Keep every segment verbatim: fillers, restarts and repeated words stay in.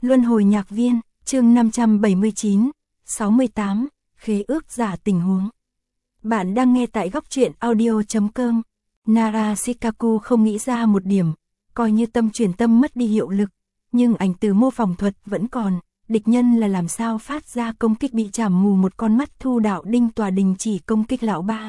Luân hồi nhạc viên, chương năm trăm bảy mươi chín, sáu mươi tám, khế ước giả tình huống. Bạn đang nghe tại góc truyện audio chấm com. Nara Shikaku không nghĩ ra một điểm, coi như tâm truyền tâm mất đi hiệu lực, nhưng ảnh từ mô phỏng thuật vẫn còn, địch nhân là làm sao phát ra công kích bị chảm mù một con mắt. Thu đạo đinh tòa đình chỉ công kích lão ba.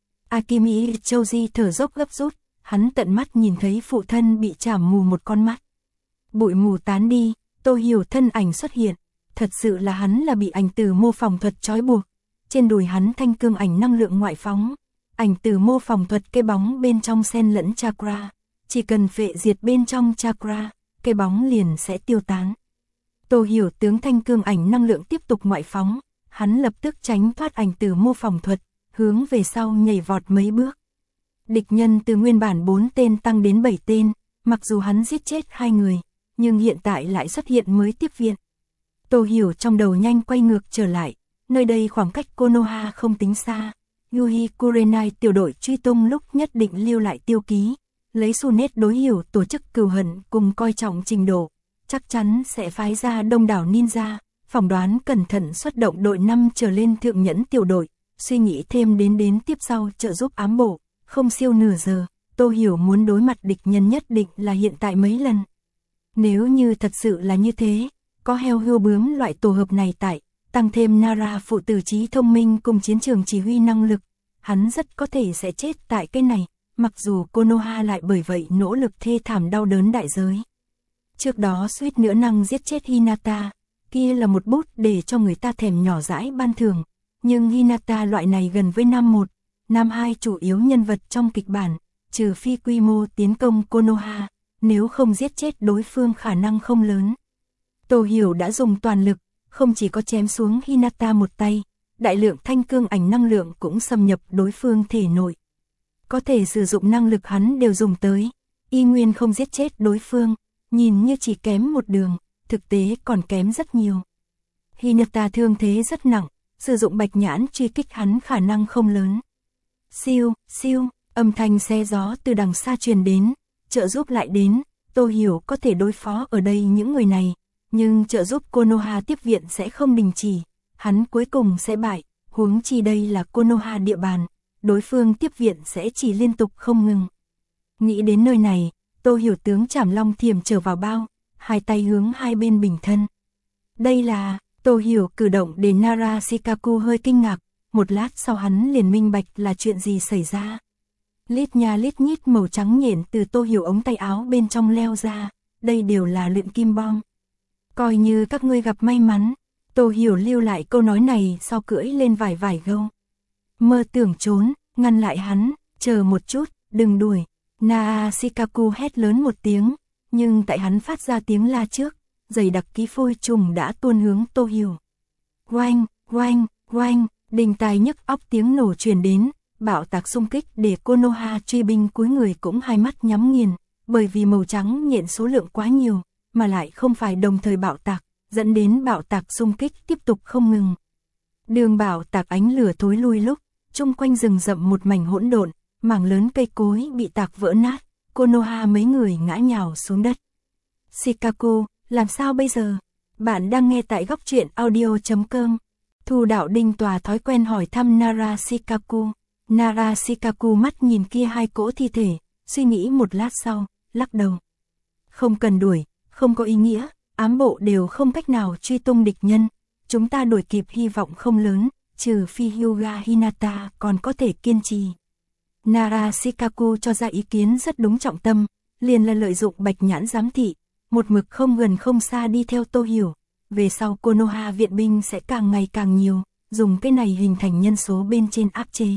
Akimi Choji thở dốc gấp rút, hắn tận mắt nhìn thấy phụ thân bị chảm mù một con mắt. Bụi mù tán đi, Tô Hiểu thân ảnh xuất hiện, thật sự là hắn là bị ảnh từ mô phỏng thuật trói buộc. Trên đùi hắn thanh cương ảnh năng lượng ngoại phóng, ảnh từ mô phỏng thuật cây bóng bên trong xen lẫn chakra, chỉ cần phệ diệt bên trong chakra, cây bóng liền sẽ tiêu tán. Tô Hiểu tướng thanh cương ảnh năng lượng tiếp tục ngoại phóng, hắn lập tức tránh thoát ảnh từ mô phỏng thuật, hướng về sau nhảy vọt mấy bước. Địch nhân từ nguyên bản bốn tên tăng đến bảy tên, mặc dù hắn giết chết hai người, nhưng hiện tại lại xuất hiện mới tiếp viện. Tô Hiểu trong đầu nhanh quay ngược trở lại, nơi đây khoảng cách Konoha không tính xa. Yuhi Kurenai tiểu đội truy tung lúc nhất định lưu lại tiêu ký, lấy Sunet đối hiểu tổ chức cừu hận cùng coi trọng trình độ, chắc chắn sẽ phái ra đông đảo ninja, phỏng đoán cẩn thận xuất động đội năm trở lên thượng nhẫn tiểu đội, suy nghĩ thêm đến đến tiếp sau trợ giúp ám bộ, không siêu nửa giờ, Tô Hiểu muốn đối mặt địch nhân nhất định là hiện tại mấy lần. Nếu như thật sự là như thế, có heo hươu bướm loại tổ hợp này tại, tăng thêm Nara phụ tử trí thông minh cùng chiến trường chỉ huy năng lực, hắn rất có thể sẽ chết tại cái này, mặc dù Konoha lại bởi vậy nỗ lực thê thảm đau đớn đại giới. Trước đó suýt nữa năng giết chết Hinata, kia là một bút để cho người ta thèm nhỏ dãi ban thưởng, nhưng Hinata loại này gần với nam một, nam hai chủ yếu nhân vật trong kịch bản, trừ phi quy mô tiến công Konoha, nếu không giết chết đối phương khả năng không lớn. Tô Hiểu đã dùng toàn lực, không chỉ có chém xuống Hinata một tay, đại lượng thanh cương ảnh năng lượng cũng xâm nhập đối phương thể nội. Có thể sử dụng năng lực hắn đều dùng tới, y nguyên không giết chết đối phương, nhìn như chỉ kém một đường, thực tế còn kém rất nhiều. Hinata thương thế rất nặng, sử dụng bạch nhãn truy kích hắn khả năng không lớn. Siêu, siêu, âm thanh xe gió từ đằng xa truyền đến, trợ giúp lại đến, Tô Hiểu có thể đối phó ở đây những người này, nhưng trợ giúp Konoha tiếp viện sẽ không đình chỉ, hắn cuối cùng sẽ bại, huống chi đây là Konoha địa bàn, đối phương tiếp viện sẽ chỉ liên tục không ngừng. Nghĩ đến nơi này, Tô Hiểu tướng Trảm Long Thiểm trở vào bao, hai tay hướng hai bên bình thân. Đây là, Tô Hiểu cử động để Nara Shikaku hơi kinh ngạc, một lát sau hắn liền minh bạch là chuyện gì xảy ra. Lít nha lít nhít màu trắng nhện từ Tô Hiểu ống tay áo bên trong leo ra, đây đều là luyện kim bom. Coi như các ngươi gặp may mắn, Tô Hiểu lưu lại câu nói này sau cưỡi lên vài vài gâu. Mơ tưởng trốn, ngăn lại hắn, chờ một chút, đừng đuổi. Nara Shikaku hét lớn một tiếng, nhưng tại hắn phát ra tiếng la trước, dày đặc ký phôi trùng đã tuôn hướng Tô Hiểu. Oanh, oanh, oanh, đình tai nhức óc tiếng nổ truyền đến, bạo tạc xung kích để Konoha truy binh cuối người cũng hai mắt nhắm nghiền, bởi vì màu trắng nhện số lượng quá nhiều, mà lại không phải đồng thời bạo tạc, dẫn đến bạo tạc xung kích tiếp tục không ngừng. Đường bạo tạc ánh lửa thối lui lúc, chung quanh rừng rậm một mảnh hỗn độn, mảng lớn cây cối bị tạc vỡ nát, Konoha mấy người ngã nhào xuống đất. Shikaku, làm sao bây giờ? Bạn đang nghe tại góc truyện audio chấm com. Thu đạo đinh tòa thói quen hỏi thăm Nara Shikaku. Nara Shikaku mắt nhìn kia hai cỗ thi thể, suy nghĩ một lát sau, lắc đầu. Không cần đuổi, không có ý nghĩa, ám bộ đều không cách nào truy tung địch nhân, chúng ta đuổi kịp hy vọng không lớn, trừ phi Hyuga Hinata còn có thể kiên trì. Nara Shikaku cho ra ý kiến rất đúng trọng tâm, liền là lợi dụng bạch nhãn giám thị, một mực không gần không xa đi theo Tô Hiểu, về sau Konoha viện binh sẽ càng ngày càng nhiều, dùng cái này hình thành nhân số bên trên áp chế.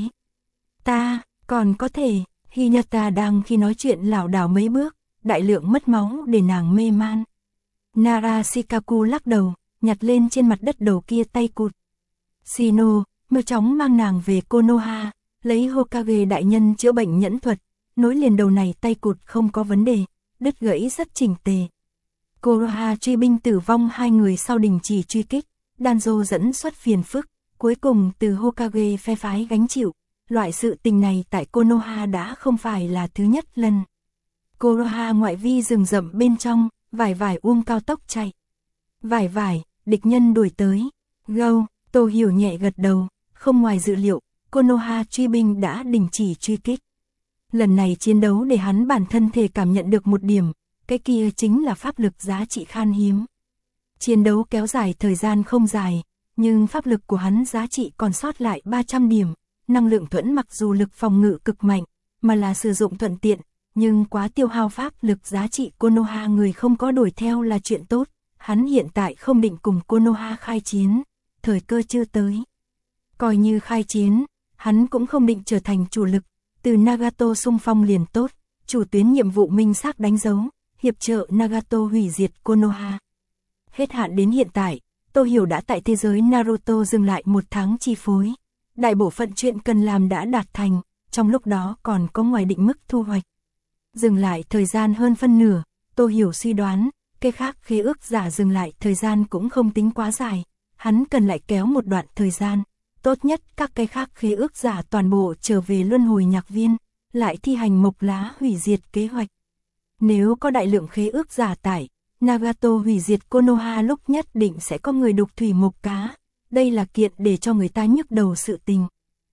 Ta, còn có thể, Hinata đang khi nói chuyện lảo đảo mấy bước, đại lượng mất máu để nàng mê man. Nara Shikaku lắc đầu, nhặt lên trên mặt đất đầu kia tay cụt. Shino, mau chóng mang nàng về Konoha, lấy Hokage đại nhân chữa bệnh nhẫn thuật, nối liền đầu này tay cụt không có vấn đề, đứt gãy rất chỉnh tề. Konoha truy binh tử vong hai người sau đình chỉ truy kích, Danzo dẫn xuất phiền phức, cuối cùng từ Hokage phe phái gánh chịu, loại sự tình này tại Konoha đã không phải là thứ nhất lần. Konoha ngoại vi rừng rậm bên trong, vài vài uông cao tốc chạy. Vải vải, địch nhân đuổi tới. Gâu, Tô Hiểu nhẹ gật đầu, không ngoài dự liệu, Konoha truy binh đã đình chỉ truy kích. Lần này chiến đấu để hắn bản thân thể cảm nhận được một điểm, cái kia chính là pháp lực giá trị khan hiếm. Chiến đấu kéo dài thời gian không dài, nhưng pháp lực của hắn giá trị còn sót lại ba trăm điểm, năng lượng thuẫn mặc dù lực phòng ngự cực mạnh, mà là sử dụng thuận tiện, nhưng quá tiêu hao pháp lực giá trị Konoha người không có đuổi theo là chuyện tốt, hắn hiện tại không định cùng Konoha khai chiến, thời cơ chưa tới. Coi như khai chiến, hắn cũng không định trở thành chủ lực, từ Nagato xung phong liền tốt, chủ tuyến nhiệm vụ minh xác đánh dấu, hiệp trợ Nagato hủy diệt Konoha. Hết hạn đến hiện tại, Tô Hiểu đã tại thế giới Naruto dừng lại một tháng chi phối. Đại bộ phận chuyện cần làm đã đạt thành, trong lúc đó còn có ngoài định mức thu hoạch. Dừng lại thời gian hơn phân nửa, Tô Hiểu suy đoán, cái khác khế ước giả dừng lại thời gian cũng không tính quá dài, hắn cần lại kéo một đoạn thời gian. Tốt nhất các cái khác khế ước giả toàn bộ trở về luân hồi nhạc viên, lại thi hành mộc lá hủy diệt kế hoạch. Nếu có đại lượng khế ước giả tải, Nagato hủy diệt Konoha lúc nhất định sẽ có người đục thủy mộc cá, đây là kiện để cho người ta nhức đầu sự tình.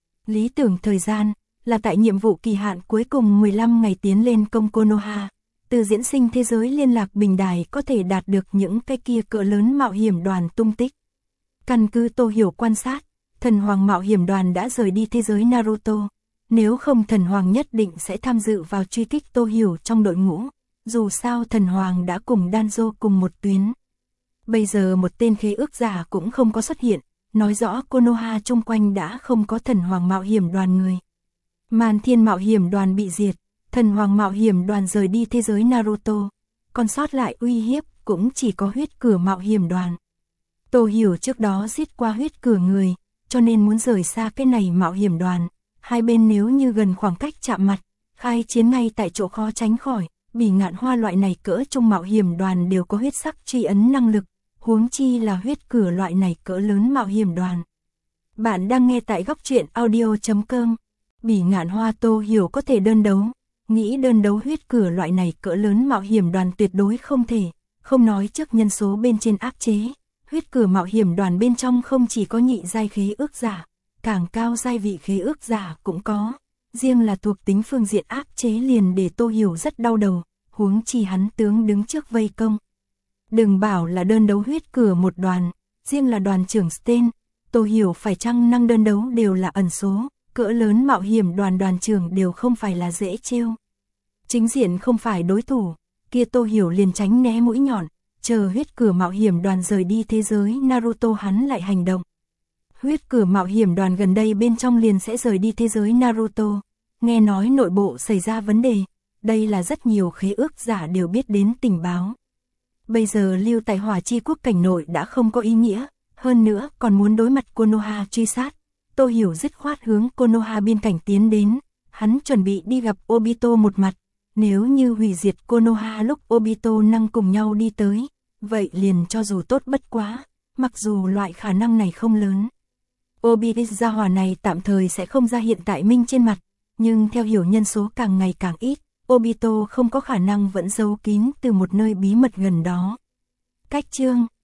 Lý tưởng thời gian là tại nhiệm vụ kỳ hạn cuối cùng mười lăm ngày tiến lên công Konoha, từ diễn sinh thế giới liên lạc bình đài có thể đạt được những cái kia cỡ lớn mạo hiểm đoàn tung tích. Căn cứ Tô Hiểu quan sát, thần hoàng mạo hiểm đoàn đã rời đi thế giới Naruto, nếu không thần hoàng nhất định sẽ tham dự vào truy kích Tô Hiểu trong đội ngũ, dù sao thần hoàng đã cùng Danzo cùng một tuyến. Bây giờ một tên khế ước giả cũng không có xuất hiện, nói rõ Konoha chung quanh đã không có thần hoàng mạo hiểm đoàn người. Man Thiên mạo hiểm đoàn bị diệt, thần hoàng mạo hiểm đoàn rời đi thế giới Naruto, còn sót lại uy hiếp cũng chỉ có huyết cửa mạo hiểm đoàn. Tô Hiểu trước đó giết qua huyết cửa người, cho nên muốn rời xa cái này mạo hiểm đoàn, hai bên nếu như gần khoảng cách chạm mặt, khai chiến ngay tại chỗ khó tránh khỏi, Bỉ Ngạn Hoa loại này cỡ trung mạo hiểm đoàn đều có huyết sắc truy ấn năng lực, huống chi là huyết cửa loại này cỡ lớn mạo hiểm đoàn. Bạn đang nghe tại góc truyện audio chấm com. Bỉ Ngạn Hoa Tô Hiểu có thể đơn đấu, nghĩ đơn đấu huyết cửa loại này cỡ lớn mạo hiểm đoàn tuyệt đối không thể, không nói trước nhân số bên trên áp chế. Huyết cửa mạo hiểm đoàn bên trong không chỉ có nhị giai khế ước giả, càng cao giai vị khế ước giả cũng có, riêng là thuộc tính phương diện áp chế liền để Tô Hiểu rất đau đầu, huống chi hắn tướng đứng trước vây công. Đừng bảo là đơn đấu huyết cửa một đoàn, riêng là đoàn trưởng Sten, Tô Hiểu phải chăng năng đơn đấu đều là ẩn số, cỡ lớn mạo hiểm đoàn đoàn trưởng đều không phải là dễ trêu. Chính diện không phải đối thủ, kia Tô Hiểu liền tránh né mũi nhọn, chờ huyết cửa mạo hiểm đoàn rời đi thế giới Naruto hắn lại hành động. Huyết cửa mạo hiểm đoàn gần đây bên trong liền sẽ rời đi thế giới Naruto, nghe nói nội bộ xảy ra vấn đề, đây là rất nhiều khế ước giả đều biết đến tình báo. Bây giờ lưu tại Hỏa Chi Quốc cảnh nội đã không có ý nghĩa, hơn nữa còn muốn đối mặt Konoha truy sát. Tô Hiểu dứt khoát hướng Konoha biên cảnh tiến đến, hắn chuẩn bị đi gặp Obito một mặt, nếu như hủy diệt Konoha lúc Obito năng cùng nhau đi tới, vậy liền cho dù tốt bất quá, mặc dù loại khả năng này không lớn. Obito gia hỏa này tạm thời sẽ không ra hiện tại minh trên mặt, nhưng theo Hiểu nhân số càng ngày càng ít, Obito không có khả năng vẫn giấu kín từ một nơi bí mật gần đó. Cách chương